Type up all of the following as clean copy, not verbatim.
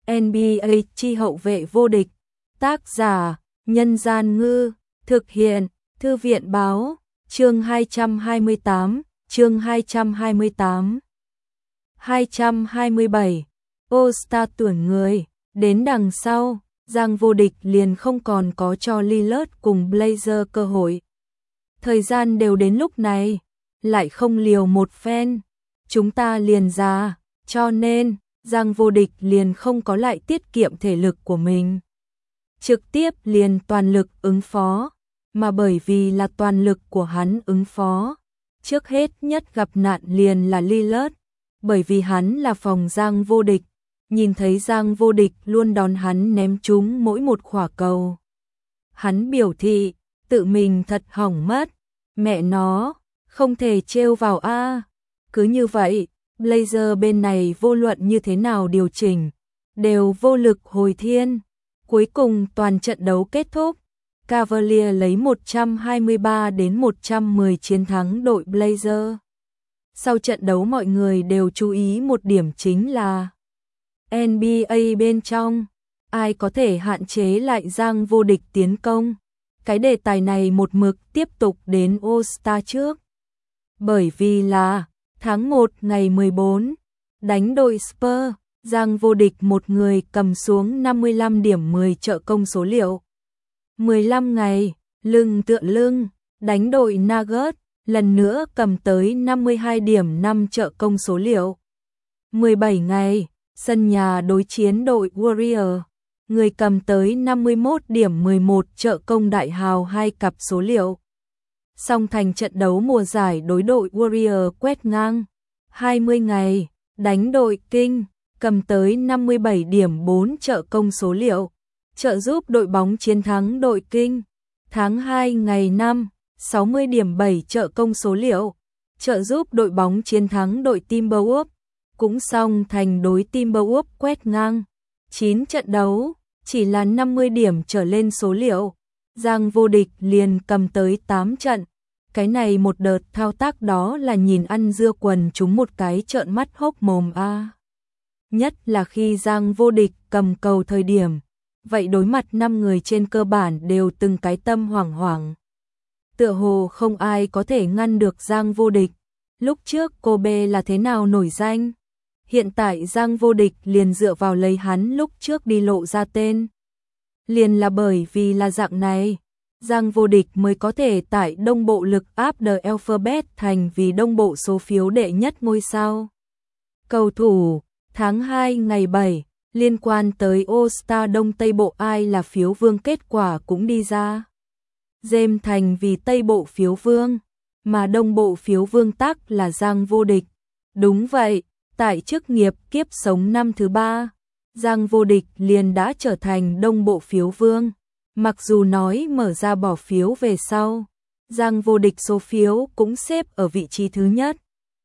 NBA chi hậu vệ vô địch. Tác giả: Nhân Gian Ngư. Thực hiện: Thư viện Báo. Chương 228. Chương 228. 227. All-Star tuyển người. Đến đằng sau, Giang vô địch liền không còn có cho Lillard cùng Blazer cơ hội. Thời gian đều đến lúc này, lại không liều một phen, chúng ta liền ra, cho nên Giang vô địch liền không có lại tiết kiệm thể lực của mình. Trực tiếp liền toàn lực ứng phó, mà bởi vì là toàn lực của hắn ứng phó, trước hết nhất gặp nạn liền là Lillard, bởi vì hắn là phòng Giang vô địch, nhìn thấy Giang vô địch luôn đón hắn ném trúng mỗi một quả cầu. Hắn biểu thị, tự mình thật hỏng mất, mẹ nó, không thể trêu vào a. Cứ như vậy, Blazer bên này vô luận như thế nào điều chỉnh, đều vô lực hồi thiên. Cuối cùng toàn trận đấu kết thúc, Cavaliers lấy 123-110 chiến thắng đội Blazer. Sau trận đấu mọi người đều chú ý một điểm chính là NBA bên trong, ai có thể hạn chế lại Giang vô địch tiến công. Cái đề tài này một mực tiếp tục đến All-Star trước. Bởi vì là tháng 1 ngày 14, đánh đội Spurs, Giang vô địch một người cầm xuống 55 điểm 10 trợ công số liệu. 15 ngày, lưng tựa lưng, đánh đội Nuggets, lần nữa cầm tới 52 điểm 5 trợ công số liệu. 17 ngày, sân nhà đối chiến đội Warriors, người cầm tới 51 điểm 11 trợ công đại hào 2 cặp số liệu. Song thành trận đấu mùa giải đối đội Warriors quét ngang. 20 ngày, đánh đội King, cầm tới 57 điểm 4 trợ công số liệu, trợ giúp đội bóng chiến thắng đội King. Tháng 2 ngày 5, 60 điểm 7 trợ công số liệu, trợ giúp đội bóng chiến thắng đội Timberwolves. Cũng song thành đối Timberwolves quét ngang. 9 trận đấu, chỉ là 50 điểm trở lên số liệu, Giang vô địch liền cầm tới 8 trận. Cái này một đợt thao tác đó là nhìn ăn dưa quần chúng một cái trợn mắt hốc mồm a. Nhất là khi Giang vô địch cầm cầu thời điểm, vậy đối mặt 5 người trên cơ bản đều từng cái tâm hoảng hoảng. Tựa hồ không ai có thể ngăn được Giang vô địch. Lúc trước Kobe là thế nào nổi danh? Hiện tại Giang vô địch liền dựa vào lấy hắn lúc trước đi lộ ra tên. Liền là bởi vì là dạng này, Giang vô địch mới có thể tại đông bộ lực áp The Alphabet thành vì đông bộ số phiếu đệ nhất ngôi sao. Cầu thủ, tháng 2 ngày 7, liên quan tới All-Star Đông Tây Bộ ai là phiếu vương kết quả cũng đi ra. James thành vì Tây Bộ phiếu vương, mà Đông Bộ phiếu vương tắc là Giang vô địch. Đúng vậy, tại chức nghiệp kiếp sống năm thứ 3, Giang vô địch liền đã trở thành Đông Bộ phiếu vương. Mặc dù nói mở ra bỏ phiếu về sau, Giang vô địch số phiếu cũng xếp ở vị trí thứ nhất.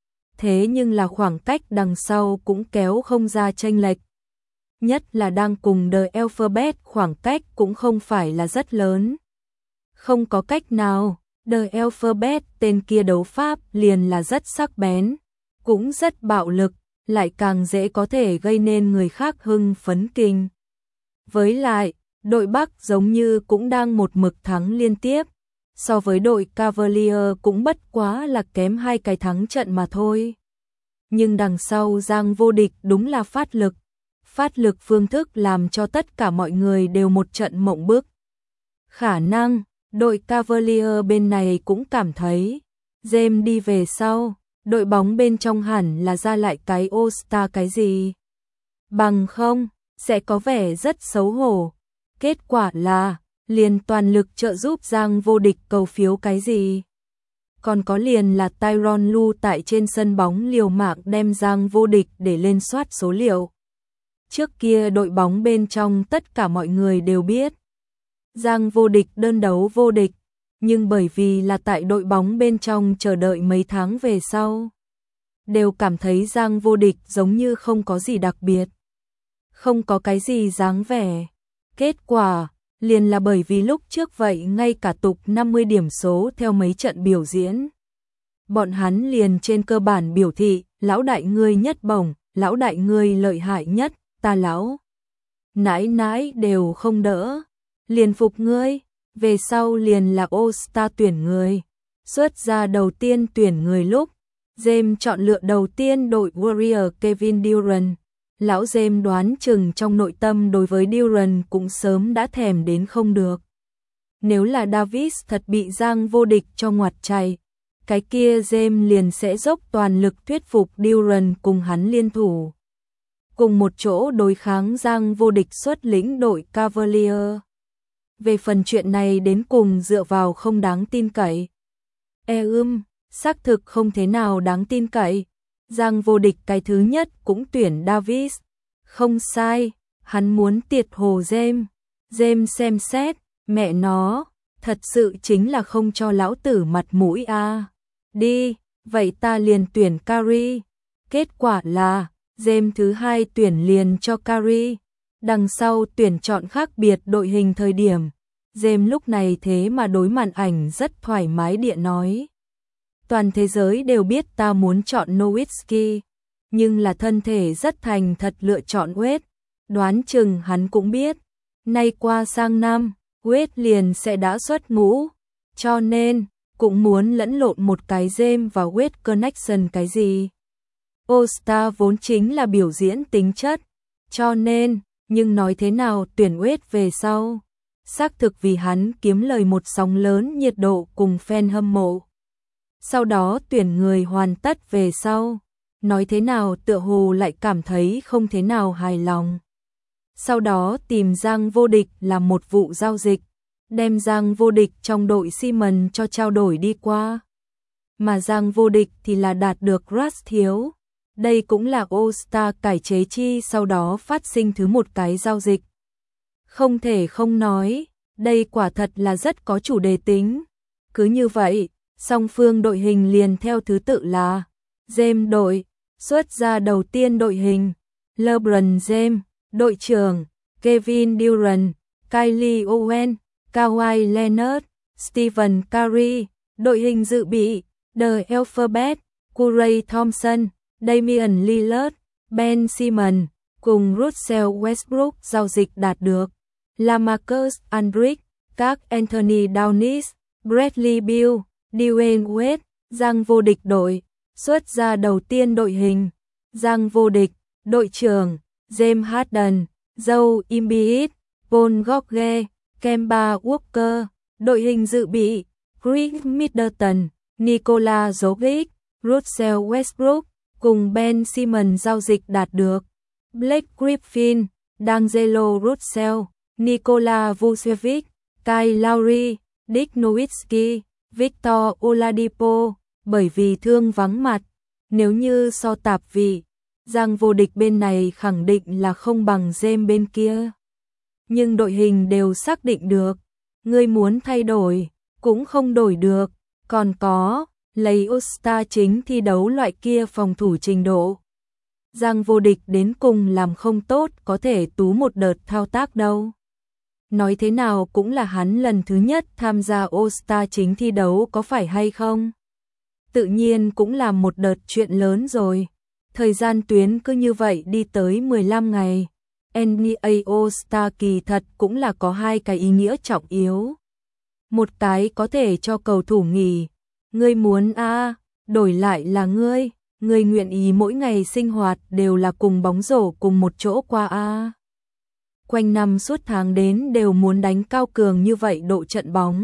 Thế nhưng là khoảng cách đằng sau cũng kéo không ra chênh lệch. Nhất là đang cùng The Alphabet khoảng cách cũng không phải là rất lớn. Không có cách nào, The Alphabet tên kia đấu pháp liền là rất sắc bén, cũng rất bạo lực, lại càng dễ có thể gây nên người khác hưng phấn kinh. Với lại, đội Bắc giống như cũng đang một mực thắng liên tiếp, so với đội Cavaliers cũng bất quá là kém 2 cái thắng trận mà thôi. Nhưng đằng sau Giang vô địch đúng là phát lực phương thức làm cho tất cả mọi người đều một trận mộng bức. Khả năng, đội Cavaliers bên này cũng cảm thấy, James đi về sau, đội bóng bên trong hẳn là ra lại cái All-Star cái gì. Bằng không, sẽ có vẻ rất xấu hổ. Kết quả là, liền toàn lực trợ giúp Giang vô địch cầu phiếu cái gì. Còn có liền là Tyronn Lue tại trên sân bóng liều mạng đem Giang vô địch để lên soát số liệu. Trước kia đội bóng bên trong tất cả mọi người đều biết, Giang vô địch đơn đấu vô địch, nhưng bởi vì là tại đội bóng bên trong chờ đợi mấy tháng về sau, đều cảm thấy Giang vô địch giống như không có gì đặc biệt, không có cái gì dáng vẻ. Kết quả, liền là bởi vì lúc trước vậy ngay cả tục 50 điểm số theo mấy trận biểu diễn. Bọn hắn liền trên cơ bản biểu thị, lão đại ngươi nhất bổng, lão đại ngươi lợi hại nhất, ta lão nãi nãi đều không đỡ, liền phục ngươi, về sau liền là All-Star tuyển người. Xuất ra đầu tiên tuyển người lúc, James chọn lựa đầu tiên đội Warrior Kevin Durant. Lão James đoán chừng trong nội tâm đối với Durant cũng sớm đã thèm đến không được. Nếu là Davis thật bị Giang Vô Địch cho ngoặt chạy, cái kia James liền sẽ dốc toàn lực thuyết phục Durant cùng hắn liên thủ. Cùng một chỗ đối kháng Giang Vô Địch xuất lĩnh đội Cavalier. Về phần chuyện này đến cùng dựa vào không đáng tin cậy. Xác thực không thế nào đáng tin cậy. Giang Vô Địch cái thứ nhất cũng tuyển Davis. Không sai, hắn muốn tiệt hồ James. James xem xét, mẹ nó, thật sự chính là không cho lão tử mặt mũi a. Đi, vậy ta liền tuyển Curry. Kết quả là, James thứ hai tuyển liền cho Curry. Đằng sau tuyển chọn khác biệt đội hình thời điểm. James lúc này thế mà đối màn ảnh rất thoải mái điện nói. Toàn thế giới đều biết ta muốn chọn Nowitzki, nhưng là thân thể rất thành thật lựa chọn Wade. Đoán chừng hắn cũng biết, nay qua sang năm, Wade liền sẽ đã xuất ngũ, cho nên cũng muốn lẫn lộn một cái James và Wade connection cái gì. All-Star vốn chính là biểu diễn tính chất, cho nên, nhưng nói thế nào tuyển Wade về sau, xác thực vì hắn kiếm lời một sóng lớn nhiệt độ cùng fan hâm mộ. Sau đó tuyển người hoàn tất về sau, nói thế nào tựa hồ lại cảm thấy không thế nào hài lòng. Sau đó tìm Giang Vô Địch làm một vụ giao dịch, đem Giang Vô Địch trong đội Simmons cho trao đổi đi qua. Mà Giang Vô Địch thì là đạt được Russ Thiếu. Đây cũng là All-Star cải chế chi sau đó phát sinh thứ một cái giao dịch. Không thể không nói, đây quả thật là rất có chủ đề tính. Cứ như vậy, song phương đội hình liền theo thứ tự là James đội, xuất ra đầu tiên đội hình, LeBron James, đội trưởng, Kevin Durant, Kyrie Owen, Kawhi Leonard, Stephen Curry, đội hình dự bị, The Alphabet, Klay Thompson, Damian Lillard, Ben Simmons, cùng Russell Westbrook giao dịch đạt được, LaMarcus Aldridge, các Anthony Davis, Bradley Beal, Dwayne Wade, Giang Vô Địch đội, xuất ra đầu tiên đội hình, Giang Vô Địch, đội trưởng, James Harden, Joel Embiid, Paul George, Kemba Walker, đội hình dự bị, Chris Middleton, Nikola Jokic, Russell Westbrook, cùng Ben Simmons giao dịch đạt được, Blake Griffin, D'Angelo Russell, Nikola Vucevic, Kyle Lowry, Dirk Nowitzki, Victor Oladipo, bởi vì thương vắng mặt, nếu như so tạp vị, Giang Vô Địch bên này khẳng định là không bằng James bên kia. Nhưng đội hình đều xác định được, ngươi muốn thay đổi, cũng không đổi được, còn có, lấy All-Star chính thi đấu loại kia phòng thủ trình độ. Giang Vô Địch đến cùng làm không tốt có thể tú một đợt thao tác đâu. Nói thế nào cũng là hắn lần thứ nhất tham gia All-Star chính thi đấu có phải hay không? Tự nhiên cũng là một đợt chuyện lớn rồi. Thời gian tuyến cứ như vậy đi tới 15 ngày. NBA All-Star kỳ thật cũng là có hai cái ý nghĩa trọng yếu. Một cái có thể cho cầu thủ nghỉ. Ngươi muốn đổi lại là ngươi nguyện ý mỗi ngày sinh hoạt đều là cùng bóng rổ cùng một chỗ qua quanh năm suốt tháng đến đều muốn đánh cao cường như vậy độ trận bóng.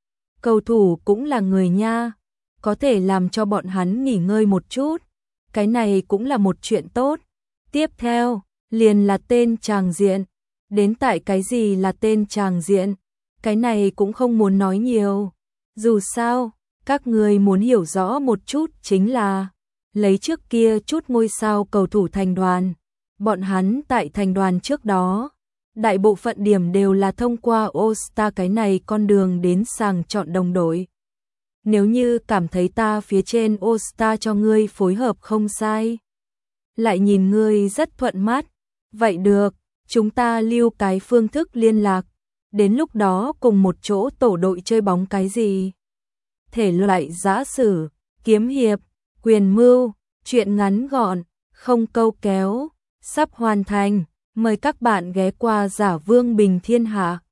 Cầu thủ cũng là người nha, có thể làm cho bọn hắn nghỉ ngơi một chút, cái này cũng là một chuyện tốt. Tiếp theo, liền là tên tràng diện, đến tại cái gì là tên tràng diện, cái này cũng không muốn nói nhiều. Dù sao, các người muốn hiểu rõ một chút chính là lấy trước kia chút ngôi sao cầu thủ thành đoàn, bọn hắn tại thành đoàn trước đó, đại bộ phận điểm đều là thông qua All-Star cái này con đường đến sàng chọn đồng đội. Nếu như cảm thấy ta phía trên All-Star cho ngươi phối hợp không sai, lại nhìn ngươi rất thuận mắt, vậy được, chúng ta lưu cái phương thức liên lạc, đến lúc đó cùng một chỗ tổ đội chơi bóng cái gì. Thể loại giã sử, kiếm hiệp, quyền mưu, chuyện ngắn gọn, không câu kéo, sắp hoàn thành. Mời các bạn ghé qua Giả Vương Bình Thiên Hạ.